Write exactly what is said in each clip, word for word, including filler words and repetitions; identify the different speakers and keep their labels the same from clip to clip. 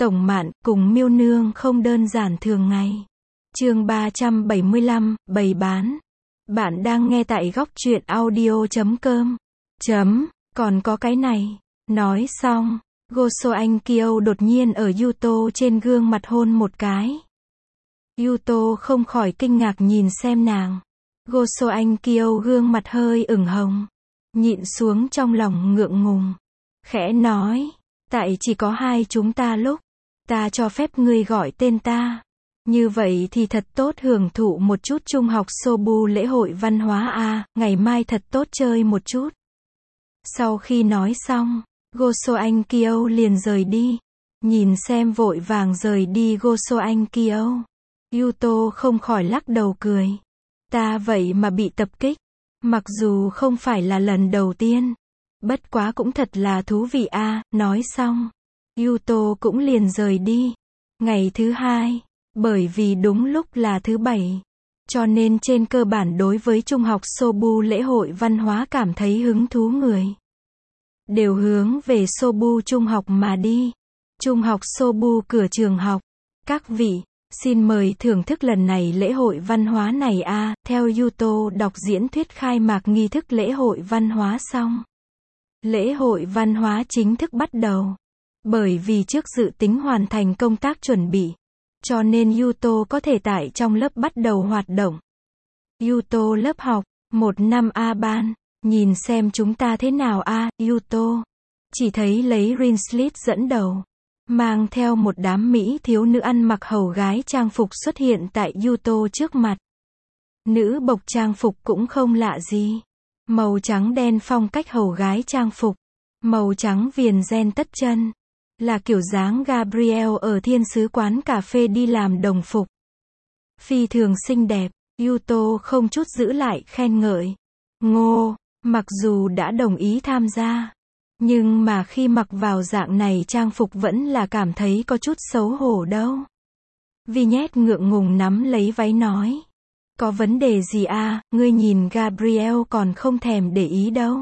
Speaker 1: Tổng Mạn cùng Miêu Nương không đơn giản thường ngày. Chương ba trăm bảy mươi lăm, bày bán. Bạn đang nghe tại góc truyện audio chấm com. Chấm, còn có cái này. Nói xong, Go So Anh Kyo đột nhiên ở Yuto trên gương mặt hôn một cái. Yuto không khỏi kinh ngạc nhìn xem nàng. Go So Anh Kyo gương mặt hơi ửng hồng, nhịn xuống trong lòng ngượng ngùng, khẽ nói, tại chỉ có hai chúng ta lúc, ta cho phép ngươi gọi tên ta. Như vậy thì thật tốt hưởng thụ một chút trung học Sobu lễ hội văn hóa a, ngày mai thật tốt chơi một chút. Sau khi nói xong, Go So Anh Kyo liền rời đi. Nhìn xem vội vàng rời đi Go So Anh Kyo, Yuto không khỏi lắc đầu cười. Ta vậy mà bị tập kích. Mặc dù không phải là lần đầu tiên, bất quá cũng thật là thú vị a. Nói xong, Yuto cũng liền rời đi. Ngày thứ hai, bởi vì đúng lúc là thứ bảy, cho nên trên cơ bản đối với trung học Sobu lễ hội văn hóa cảm thấy hứng thú người, đều hướng về Sobu trung học mà đi. Trung học Sobu cửa trường học. Các vị, xin mời thưởng thức lần này lễ hội văn hóa này a. Theo Yuto đọc diễn thuyết khai mạc nghi thức lễ hội văn hóa xong, lễ hội văn hóa chính thức bắt đầu. Bởi vì trước dự tính hoàn thành công tác chuẩn bị, cho nên Yuto có thể tại trong lớp bắt đầu hoạt động. Yuto lớp học, một năm A ban, nhìn xem chúng ta thế nào a. Yuto chỉ thấy lấy Rinslit dẫn đầu, mang theo một đám mỹ thiếu nữ ăn mặc hầu gái trang phục xuất hiện tại Yuto trước mặt. Nữ bộc trang phục cũng không lạ gì. Màu trắng đen phong cách hầu gái trang phục, màu trắng viền ren tất chân, là kiểu dáng Gabriel ở thiên sứ quán cà phê đi làm đồng phục. Phi thường xinh đẹp, Yuto không chút giữ lại khen ngợi. Ngô, mặc dù đã đồng ý tham gia, nhưng mà khi mặc vào dạng này trang phục vẫn là cảm thấy có chút xấu hổ đâu. Vignette ngượng ngùng nắm lấy váy nói. Có vấn đề gì à, ngươi nhìn Gabriel còn không thèm để ý đâu.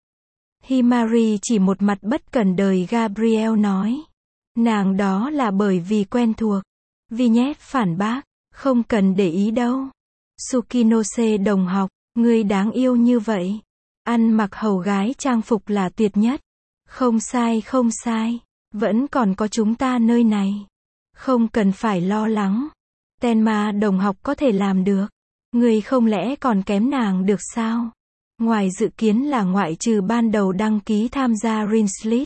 Speaker 1: Himari chỉ một mặt bất cần đời Gabriel nói. Nàng đó là bởi vì quen thuộc. Vignette phản bác, không cần để ý đâu. Sukinose đồng học, ngươi đáng yêu như vậy. Ăn mặc hầu gái trang phục là tuyệt nhất. Không sai không sai, vẫn còn có chúng ta nơi này. Không cần phải lo lắng. Tenma đồng học có thể làm được. Ngươi không lẽ còn kém nàng được sao? Ngoài dự kiến là ngoại trừ ban đầu đăng ký tham gia Rinslit,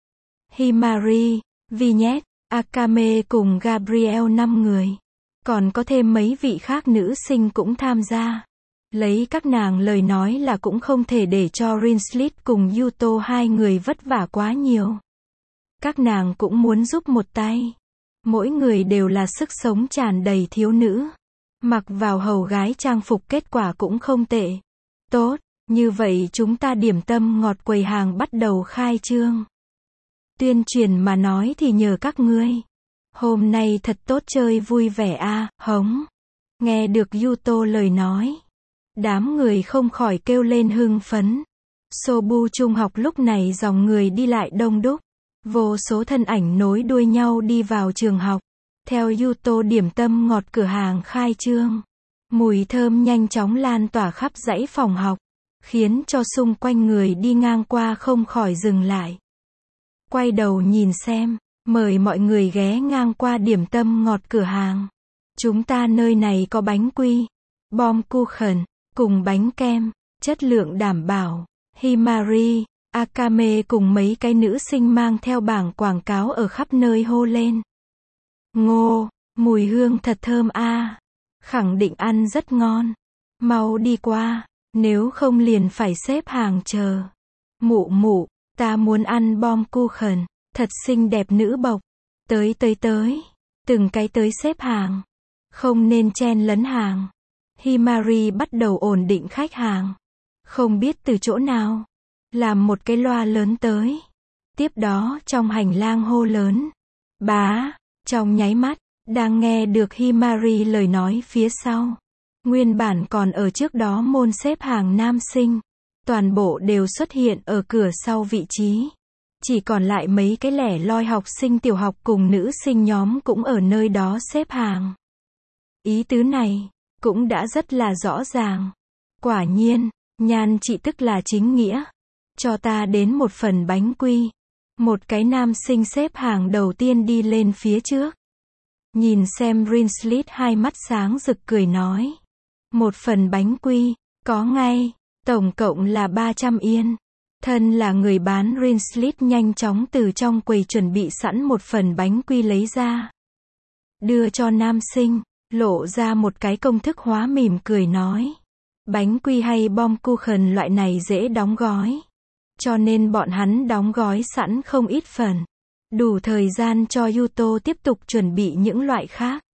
Speaker 1: Himari, Vignette, Akame cùng Gabriel năm người. Còn có thêm mấy vị khác nữ sinh cũng tham gia. Lấy các nàng lời nói là cũng không thể để cho Rinslit cùng Yuto hai người vất vả quá nhiều. Các nàng cũng muốn giúp một tay. Mỗi người đều là sức sống tràn đầy thiếu nữ. Mặc vào hầu gái trang phục kết quả cũng không tệ. Tốt, như vậy chúng ta điểm tâm ngọt quầy hàng bắt đầu khai trương. Tuyên truyền mà nói thì nhờ các ngươi. Hôm nay thật tốt chơi vui vẻ a, hống. Nghe được Yuto lời nói, đám người không khỏi kêu lên hưng phấn. Sobu trung học lúc này dòng người đi lại đông đúc. Vô số thân ảnh nối đuôi nhau đi vào trường học. Theo Yuto điểm tâm ngọt cửa hàng khai trương, mùi thơm nhanh chóng lan tỏa khắp dãy phòng học, khiến cho xung quanh người đi ngang qua không khỏi dừng lại. Quay đầu nhìn xem, mời mọi người ghé ngang qua điểm tâm ngọt cửa hàng. Chúng ta nơi này có bánh quy, bom kuchen, cùng bánh kem, chất lượng đảm bảo. Himari, Akame cùng mấy cái nữ sinh mang theo bảng quảng cáo ở khắp nơi hô lên. Ngô, mùi hương thật thơm a, khẳng định ăn rất ngon. Mau đi qua, nếu không liền phải xếp hàng chờ. Mụ mụ, ta muốn ăn bom kuchen, thật xinh đẹp nữ bộc. Tới tới tới, từng cái tới xếp hàng. Không nên chen lấn hàng. Himari bắt đầu ổn định khách hàng. Không biết từ chỗ nào, làm một cái loa lớn tới. Tiếp đó trong hành lang hô lớn. Bá. Trong nháy mắt, đang nghe được Himari lời nói phía sau. Nguyên bản còn ở trước đó môn xếp hàng nam sinh, toàn bộ đều xuất hiện ở cửa sau vị trí. Chỉ còn lại mấy cái lẻ loi học sinh tiểu học cùng nữ sinh nhóm cũng ở nơi đó xếp hàng. Ý tứ này cũng đã rất là rõ ràng. Quả nhiên, Nhan chị tức là chính nghĩa. Cho ta đến một phần bánh quy. Một cái nam sinh xếp hàng đầu tiên đi lên phía trước. Nhìn xem Rinslit hai mắt sáng rực cười nói. Một phần bánh quy, có ngay, tổng cộng là ba trăm yên. Thân là người bán, Rinslit nhanh chóng từ trong quầy chuẩn bị sẵn một phần bánh quy lấy ra. Đưa cho nam sinh, lộ ra một cái công thức hóa mỉm cười nói. Bánh quy hay bom kuchen loại này dễ đóng gói. Cho nên bọn hắn đóng gói sẵn không ít phần. Đủ thời gian cho Yuto tiếp tục chuẩn bị những loại khác.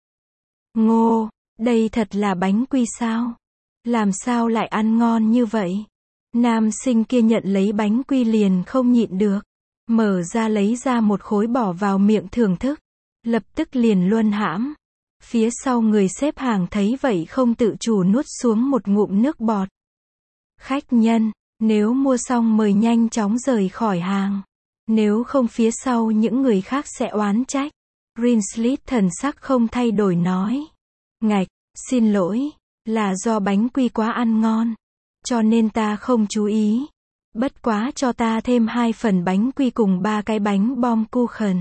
Speaker 1: Ngô, đây thật là bánh quy sao? Làm sao lại ăn ngon như vậy? Nam sinh kia nhận lấy bánh quy liền không nhịn được. Mở ra lấy ra một khối bỏ vào miệng thưởng thức. Lập tức liền luân hãm. Phía sau người xếp hàng thấy vậy không tự chủ nuốt xuống một ngụm nước bọt. Khách nhân, nếu mua xong mời nhanh chóng rời khỏi hàng. Nếu không phía sau những người khác sẽ oán trách. Rinslit thần sắc không thay đổi nói. Ngạch, xin lỗi, là do bánh quy quá ăn ngon. Cho nên ta không chú ý. Bất quá cho ta thêm hai phần bánh quy cùng ba cái bánh bom kuchen.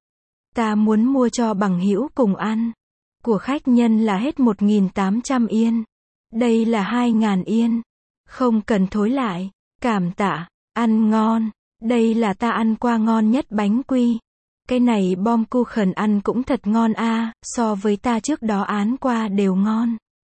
Speaker 1: Ta muốn mua cho bằng hữu cùng ăn. Của khách nhân là hết một nghìn tám trăm yên. Đây là hai nghìn yên. Không cần thối lại. Cảm tạ, ăn ngon. Đây là ta ăn qua ngon nhất bánh quy. Cái này bom kuchen ăn cũng thật ngon a, so với ta trước đó án qua đều ngon.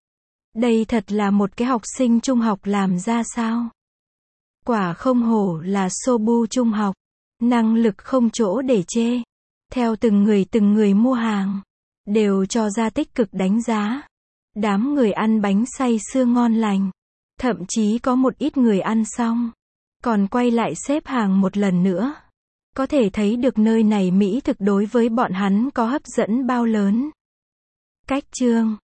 Speaker 1: Đây thật là một cái học sinh trung học làm ra sao? Quả không hổ là Sobu trung học. Năng lực không chỗ để chê. Theo từng người từng người mua hàng. Đều cho ra tích cực đánh giá. Đám người ăn bánh say sưa ngon lành. Thậm chí có một ít người ăn xong. Còn quay lại xếp hàng một lần nữa. Có thể thấy được nơi này mỹ thực đối với bọn hắn có hấp dẫn bao lớn. Cách chương